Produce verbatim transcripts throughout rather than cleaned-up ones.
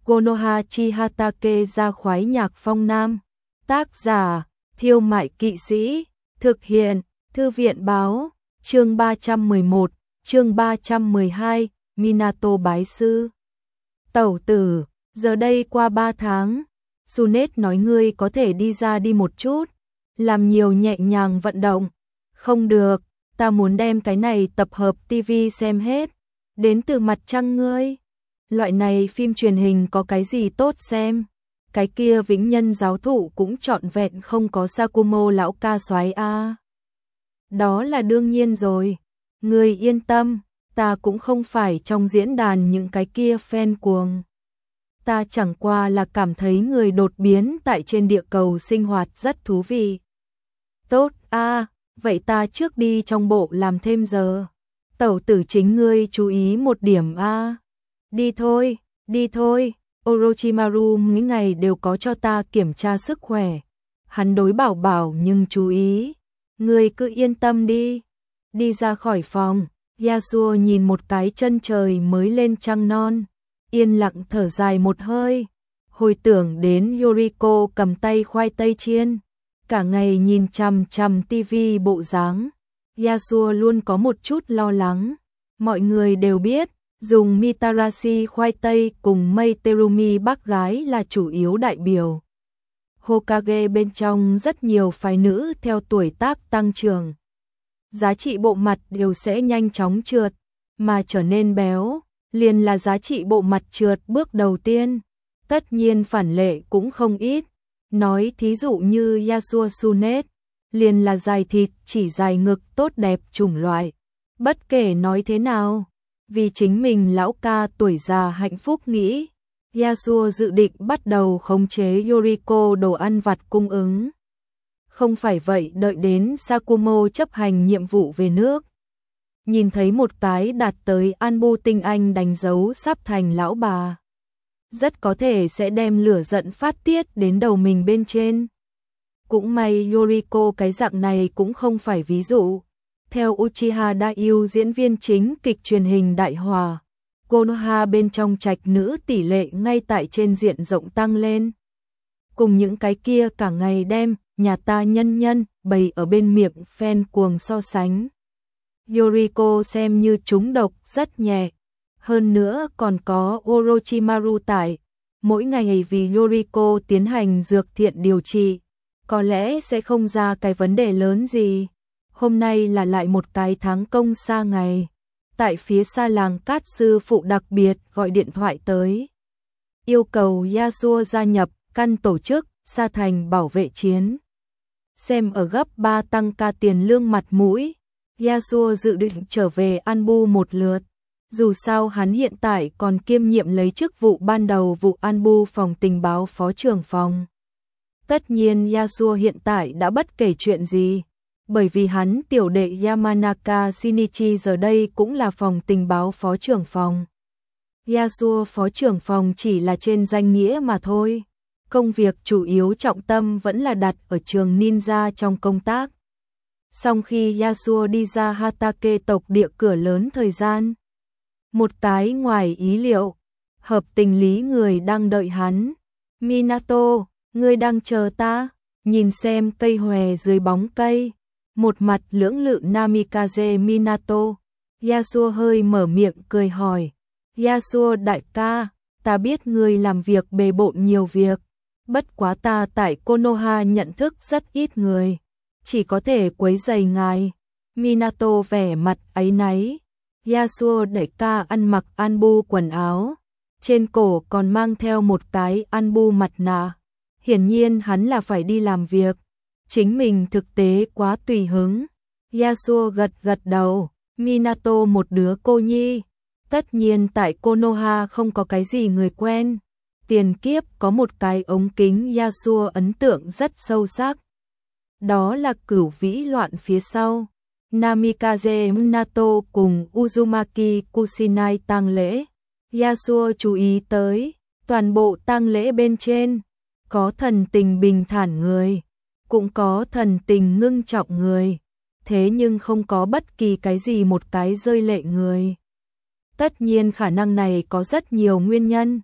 Konoha chi Hatake ra khoái nhạc phong nam. Tác giả, Thiêu Mại Kỵ Sĩ. Thực hiện, Thư viện Báo. Chương ba trăm mười một, chương ba trăm mười hai, Minato bái sư. Tẩu tử, giờ đây qua ba tháng, Sunet nói ngươi có thể đi ra đi một chút, làm nhiều nhẹ nhàng vận động. Không được, ta muốn đem cái này tập hợp ti vi xem hết. Đến từ mặt trăng ngươi. Loại này phim truyền hình có cái gì tốt xem? Cái kia vĩnh nhân giáo thụ cũng trọn vẹn không có Sakumo lão ca soái a. Đó là đương nhiên rồi. Ngươi yên tâm, ta cũng không phải trong diễn đàn những cái kia fan cuồng. Ta chẳng qua là cảm thấy người đột biến tại trên địa cầu sinh hoạt rất thú vị. Tốt a, vậy ta trước đi trong bộ làm thêm giờ. Tẩu tử chính ngươi chú ý một điểm a. Đi thôi, đi thôi. Orochimaru mấy ngày đều có cho ta kiểm tra sức khỏe. Hắn đối bảo bảo nhưng chú ý. Ngươi cứ yên tâm đi. Đi ra khỏi phòng, Yasuo nhìn một cái chân trời mới lên trăng non, yên lặng thở dài một hơi, hồi tưởng đến Yoriko cầm tay khoai tây chiên, cả ngày nhìn chằm chằm tivi bộ dáng. Yasuo luôn có một chút lo lắng. Mọi người đều biết, dùng Mitarashi khoai tây cùng mây Terumi bác gái là chủ yếu đại biểu. Hokage bên trong rất nhiều phái nữ theo tuổi tác tăng trưởng. Giá trị bộ mặt đều sẽ nhanh chóng trượt, mà trở nên béo, liền là giá trị bộ mặt trượt bước đầu tiên. Tất nhiên phản lệ cũng không ít. Nói thí dụ như Yasuo Sunet, liền là dài thịt, chỉ dài ngực tốt đẹp chủng loại. Bất kể nói thế nào, vì chính mình lão ca tuổi già hạnh phúc nghĩ, Yasuo dự định bắt đầu khống chế Yoriko đồ ăn vặt cung ứng. Không phải vậy đợi đến Sakumo chấp hành nhiệm vụ về nước. Nhìn thấy một cái đạt tới Anbu tinh anh đánh dấu sắp thành lão bà. Rất có thể sẽ đem lửa giận phát tiết đến đầu mình bên trên. Cũng may Yoriko cái dạng này cũng không phải ví dụ. Theo Uchiha Daioh diễn viên chính kịch truyền hình Đại Hòa, Konoha bên trong trạch nữ tỷ lệ ngay tại trên diện rộng tăng lên. Cùng những cái kia cả ngày đem nhà ta nhân nhân bày ở bên miệng fan cuồng so sánh. Yoriko xem như trúng độc rất nhẹ. Hơn nữa còn có Orochimaru tại, mỗi ngày vì Yoriko tiến hành dược thiện điều trị, có lẽ sẽ không ra cái vấn đề lớn gì. Hôm nay là lại một cái tháng công xa ngày. Tại phía xa làng cát sư phụ đặc biệt gọi điện thoại tới, yêu cầu Yasuo gia nhập căn tổ chức Sa Thành bảo vệ chiến. Xem ở gấp ba tăng ca tiền lương mặt mũi, Yasuo dự định trở về Anbu một lượt. Dù sao hắn hiện tại còn kiêm nhiệm lấy chức vụ ban đầu vụ Anbu phòng tình báo phó trưởng phòng. Tất nhiên Yasuo hiện tại đã bất kể chuyện gì, bởi vì hắn tiểu đệ Yamanaka Shinichi giờ đây cũng là phòng tình báo phó trưởng phòng. Yasuo phó trưởng phòng chỉ là trên danh nghĩa mà thôi. Công việc chủ yếu trọng tâm vẫn là đặt ở trường ninja trong công tác. Sau khi Yasuo đi ra Hatake tộc địa cửa lớn thời gian, một cái ngoài ý liệu, hợp tình lý người đang đợi hắn. Minato, ngươi đang chờ ta? Nhìn xem cây hòe dưới bóng cây, một mặt lưỡng lự Namikaze Minato. Yasuo hơi mở miệng cười hỏi. Yasuo đại ca, ta biết ngươi làm việc bề bộn nhiều việc. Bất quá ta tại Konoha nhận thức rất ít người, chỉ có thể quấy rầy ngài. Minato vẻ mặt áy náy. Yasuo đại ca ăn mặc Anbu quần áo, trên cổ còn mang theo một cái Anbu mặt nạ. Hiển nhiên hắn là phải đi làm việc, chính mình thực tế quá tùy hứng. Yasuo gật gật đầu. Minato một đứa cô nhi, tất nhiên tại Konoha không có cái gì người quen. Tiền kiếp có một cái ống kính Yasuo ấn tượng rất sâu sắc. Đó là cửu vĩ loạn phía sau. Namikaze Minato cùng Uzumaki Kusinai tang lễ. Yasuo chú ý tới, toàn bộ tang lễ bên trên, có thần tình bình thản người, cũng có thần tình ngưng trọng người. Thế nhưng không có bất kỳ cái gì một cái rơi lệ người. Tất nhiên khả năng này có rất nhiều nguyên nhân.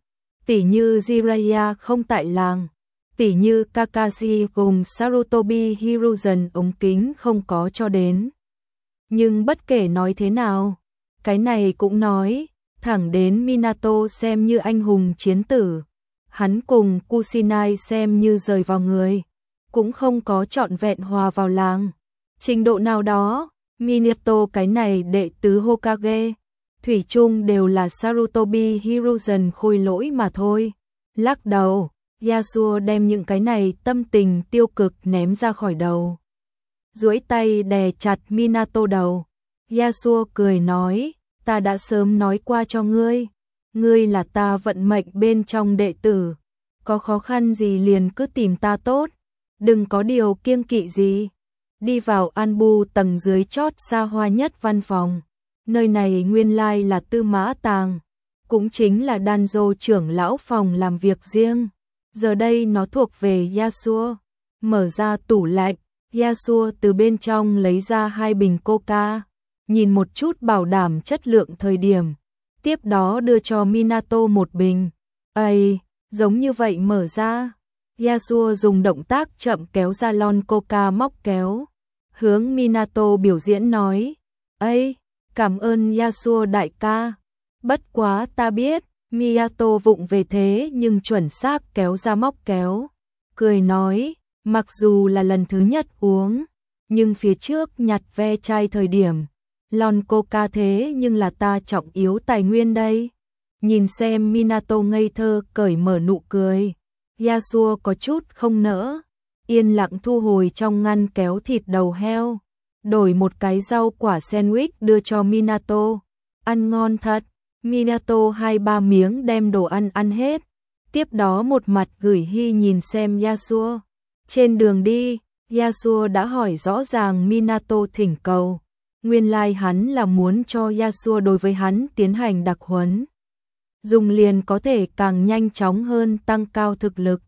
Tỷ như Jiraiya không tại làng, tỷ như Kakashi cùng Sarutobi Hiruzen ống kính không có cho đến. Nhưng bất kể nói thế nào, cái này cũng nói, thẳng đến Minato xem như anh hùng chiến tử, hắn cùng Kusinai xem như rời vào người, cũng không có trọn vẹn hòa vào làng. Trình độ nào đó, Minato cái này đệ tứ Hokage, thủy chung đều là Sarutobi Hiruzen khôi lỗi mà thôi. Lắc đầu, Yasuo đem những cái này tâm tình tiêu cực ném ra khỏi đầu. Duỗi tay đè chặt Minato đầu. Yasuo cười nói, ta đã sớm nói qua cho ngươi, ngươi là ta vận mệnh bên trong đệ tử, có khó khăn gì liền cứ tìm ta tốt, đừng có điều kiêng kỵ gì. Đi vào Anbu tầng dưới chót xa hoa nhất văn phòng, nơi này nguyên lai là Tư Mã Tàng, cũng chính là Danzo trưởng lão phòng làm việc riêng, giờ đây nó thuộc về Yasuo. Mở ra tủ lạnh, Yasuo từ bên trong lấy ra hai bình coca, nhìn một chút bảo đảm chất lượng thời điểm, tiếp đó đưa cho Minato một bình. Ây, giống như vậy mở ra. Yasuo dùng động tác chậm kéo ra lon coca móc kéo, hướng Minato biểu diễn nói, Ây, cảm ơn Yasuo đại ca. Bất quá ta biết, Minato vụng về thế nhưng chuẩn xác kéo ra móc kéo. Cười nói, mặc dù là lần thứ nhất uống, nhưng phía trước nhặt ve chai thời điểm, lon coca thế nhưng là ta trọng yếu tài nguyên đây. Nhìn xem Minato ngây thơ cởi mở nụ cười, Yasuo có chút không nỡ, yên lặng thu hồi trong ngăn kéo thịt đầu heo, đổi một cái rau quả sandwich đưa cho Minato. Ăn ngon thật. Minato hai ba miếng đem đồ ăn ăn hết, tiếp đó một mặt gửi hy nhìn xem Yasuo. Trên đường đi, Yasuo đã hỏi rõ ràng Minato thỉnh cầu, nguyên lai hắn là muốn cho Yasuo đối với hắn tiến hành đặc huấn, dùng liền có thể càng nhanh chóng hơn tăng cao thực lực.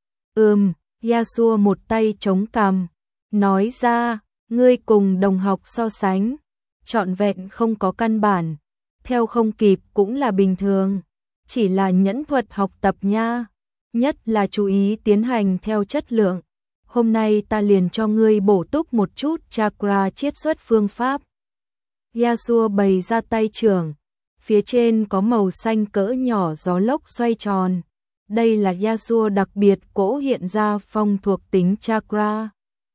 Ừm, Yasuo một tay chống cằm, nói ra, ngươi cùng đồng học so sánh, trọn vẹn không có căn bản, theo không kịp cũng là bình thường, chỉ là nhẫn thuật học tập nha, nhất là chú ý tiến hành theo chất lượng. Hôm nay ta liền cho ngươi bổ túc một chút chakra chiết xuất phương pháp. Yasuo bày ra tay trưởng, phía trên có màu xanh cỡ nhỏ gió lốc xoay tròn. Đây là Yasuo đặc biệt cỗ hiện ra phong thuộc tính chakra.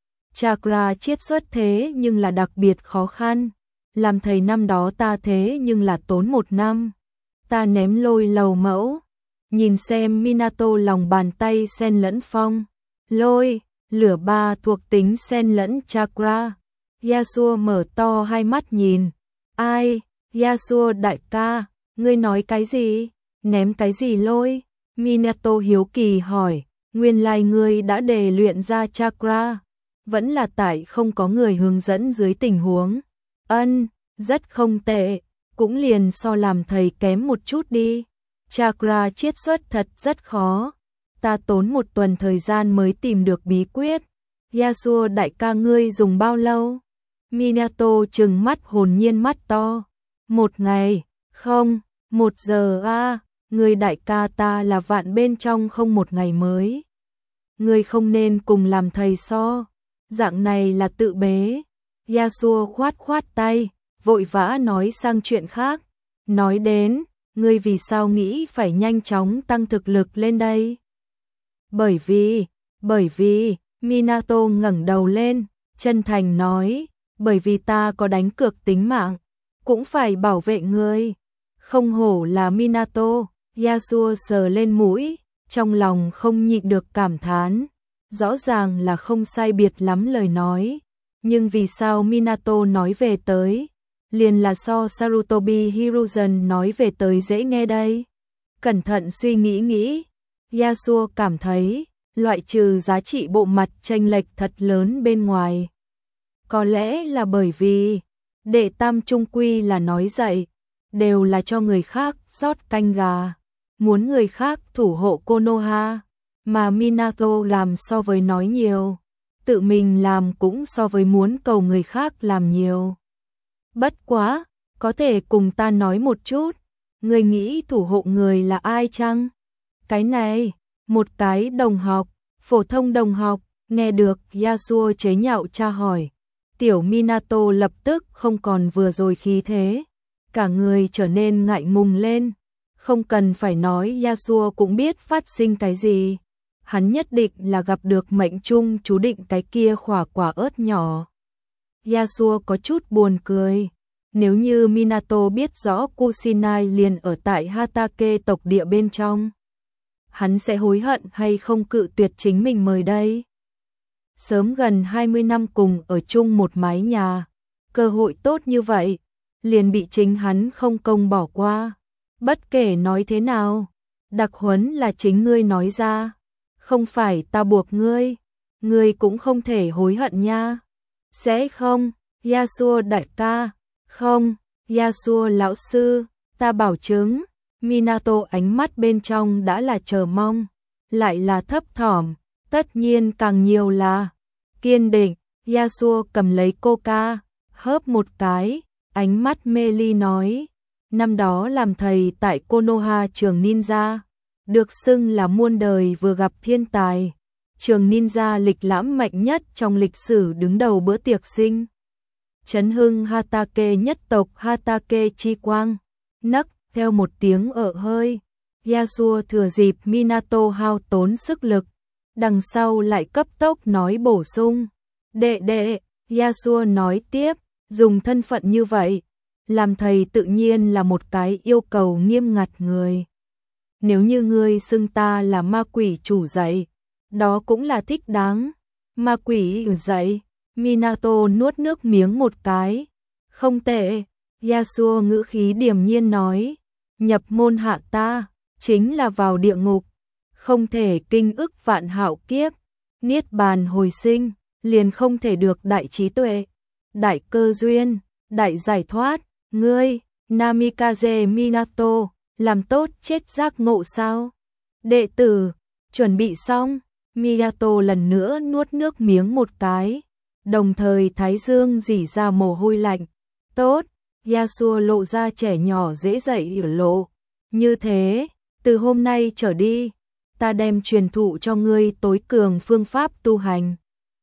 Chakra chiết xuất thế nhưng là đặc biệt khó khăn. Làm thầy năm đó ta thế nhưng là tốn một năm. Ta ném lôi lầu mẫu. Nhìn xem Minato lòng bàn tay xen lẫn phong, lôi, lửa ba thuộc tính xen lẫn chakra. Yasuo mở to hai mắt nhìn. Ai, Yasuo đại ca, ngươi nói cái gì? Ném cái gì lôi? Minato hiếu kỳ hỏi, nguyên lai ngươi đã đề luyện ra chakra, vẫn là tại không có người hướng dẫn dưới tình huống. Ân, rất không tệ, cũng liền so làm thầy kém một chút đi. Chakra chiết xuất thật rất khó, ta tốn một tuần thời gian mới tìm được bí quyết. Yasuo đại ca ngươi dùng bao lâu? Minato trừng mắt hồn nhiên mắt to. Một ngày, không, một giờ a. À, người đại ca ta là vạn bên trong không một ngày mới. Ngươi không nên cùng làm thầy so, dạng này là tự bế. Yasuo khoát khoát tay, vội vã nói sang chuyện khác. Nói đến, ngươi vì sao nghĩ phải nhanh chóng tăng thực lực lên đây? Bởi vì, bởi vì, Minato ngẩng đầu lên, chân thành nói, bởi vì ta có đánh cược tính mạng, cũng phải bảo vệ ngươi. Không hổ là Minato, Yasuo sờ lên mũi, trong lòng không nhịn được cảm thán, rõ ràng là không sai biệt lắm lời nói, nhưng vì sao Minato nói về tới, liền là so Sarutobi Hiruzen nói về tới dễ nghe đây. Cẩn thận suy nghĩ nghĩ, Yasuo cảm thấy, loại trừ giá trị bộ mặt chênh lệch thật lớn bên ngoài. Có lẽ là bởi vì, đệ tam trung quy là nói dạy, đều là cho người khác rót canh gà, muốn người khác thủ hộ Konoha, mà Minato làm so với nói nhiều, tự mình làm cũng so với muốn cầu người khác làm nhiều. Bất quá, có thể cùng ta nói một chút, người nghĩ thủ hộ người là ai chăng? Cái này, một cái đồng học, phổ thông đồng học, nghe được Yasuo chế nhạo tra hỏi. Tiểu Minato lập tức không còn vừa rồi khí thế, cả người trở nên ngại ngùng lên. Không cần phải nói Yasuo cũng biết phát sinh cái gì. Hắn nhất định là gặp được mệnh trung chú định cái kia khỏa quả ớt nhỏ. Yasuo có chút buồn cười. Nếu như Minato biết rõ Kusinai liền ở tại Hatake tộc địa bên trong, hắn sẽ hối hận hay không cự tuyệt chính mình mời đây. Sớm gần hai mươi năm cùng ở chung một mái nhà, cơ hội tốt như vậy, liền bị chính hắn không công bỏ qua. Bất kể nói thế nào, đặc huấn là chính ngươi nói ra, không phải ta buộc ngươi, ngươi cũng không thể hối hận nha. Sẽ không, Yasuo đại ca, không, Yasuo lão sư, ta bảo chứng. Minato ánh mắt bên trong đã là chờ mong, lại là thấp thỏm, tất nhiên càng nhiều là kiên định. Yasuo cầm lấy coca, hớp một cái, ánh mắt mê ly nói, năm đó làm thầy tại Konoha trường ninja, được xưng là muôn đời vừa gặp thiên tài, trường ninja lịch lãm mạnh nhất trong lịch sử đứng đầu bữa tiệc sinh. Chấn hưng Hatake nhất tộc Hatake chi quang, nấc theo một tiếng ở hơi. Yasuo thừa dịp Minato hao tốn sức lực, đằng sau lại cấp tốc nói bổ sung. Đệ đệ, Yasuo nói tiếp, dùng thân phận như vậy, làm thầy tự nhiên là một cái yêu cầu nghiêm ngặt người. Nếu như ngươi xưng ta là ma quỷ chủ dạy, đó cũng là thích đáng. Ma quỷ dạy, Minato nuốt nước miếng một cái. Không tệ, Yasuo ngữ khí điềm nhiên nói, nhập môn hạ ta, chính là vào địa ngục, không thể kinh ức vạn hạo kiếp, niết bàn hồi sinh, liền không thể được đại trí tuệ, đại cơ duyên, đại giải thoát. Ngươi, Namikaze Minato, làm tốt chết giác ngộ sao? Đệ tử, chuẩn bị xong. Minato lần nữa nuốt nước miếng một cái, đồng thời thái dương rỉ ra mồ hôi lạnh. Tốt, Yasuo lộ ra trẻ nhỏ dễ dạy ở lộ. Như thế, từ hôm nay trở đi, ta đem truyền thụ cho ngươi tối cường phương pháp tu hành.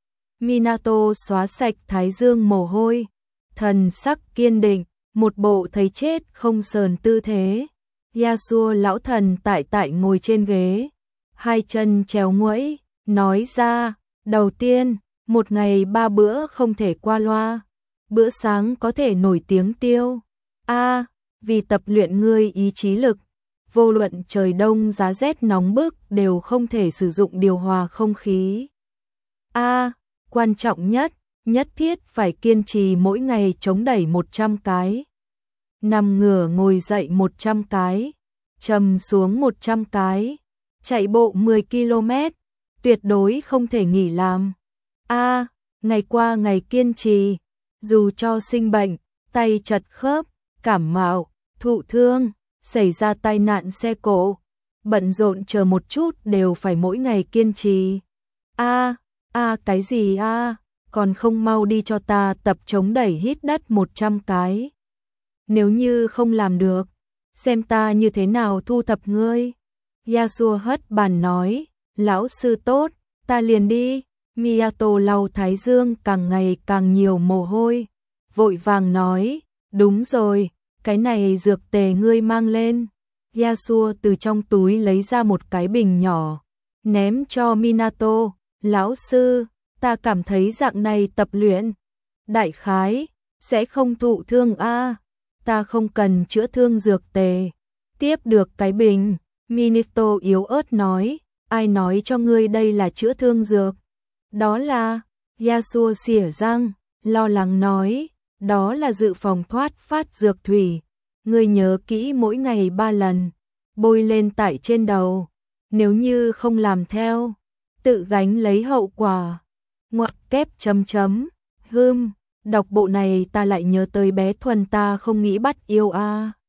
Minato xóa sạch thái dương mồ hôi, thần sắc kiên định, một bộ thấy chết không sờn tư thế. Yasuo lão thần tại tại ngồi trên ghế, hai chân chéo nguẫy, nói ra, đầu tiên, một ngày ba bữa không thể qua loa, bữa sáng có thể nổi tiếng tiêu. A, à, vì tập luyện ngươi ý chí lực, vô luận trời đông giá rét nóng bức đều không thể sử dụng điều hòa không khí. A, à, quan trọng nhất, nhất thiết phải kiên trì mỗi ngày chống đẩy một trăm cái. Nằm ngửa ngồi dậy một trăm cái, trầm xuống một trăm cái, chạy bộ mười ki lô mét, tuyệt đối không thể nghỉ làm. A, à, ngày qua ngày kiên trì, dù cho sinh bệnh, tay chật khớp, cảm mạo, thụ thương, xảy ra tai nạn xe cộ, bận rộn chờ một chút đều phải mỗi ngày kiên trì. A, à, a à, cái gì a? À? Còn không mau đi cho ta tập chống đẩy hít đất một trăm cái. Nếu như không làm được, xem ta như thế nào thu thập ngươi. Yasuo hất bàn nói, lão sư tốt, ta liền đi. Minato lau thái dương càng ngày càng nhiều mồ hôi, vội vàng nói, đúng rồi, cái này dược tề ngươi mang lên. Yasuo từ trong túi lấy ra một cái bình nhỏ, ném cho Minato, lão sư, ta cảm thấy dạng này tập luyện, đại khái, sẽ không thụ thương a. À, ta không cần chữa thương dược tề. Tiếp được cái bình, Minato yếu ớt nói, ai nói cho ngươi đây là chữa thương dược? Đó là, Yasuo xỉa răng, lo lắng nói, đó là dự phòng thoát phát dược thủy. Ngươi nhớ kỹ mỗi ngày ba lần, bôi lên tại trên đầu, nếu như không làm theo, tự gánh lấy hậu quả. Ngoặc kép chấm chấm, hưm, đọc bộ này ta lại nhớ tới bé Thuần ta không nghĩ bắt yêu a. À.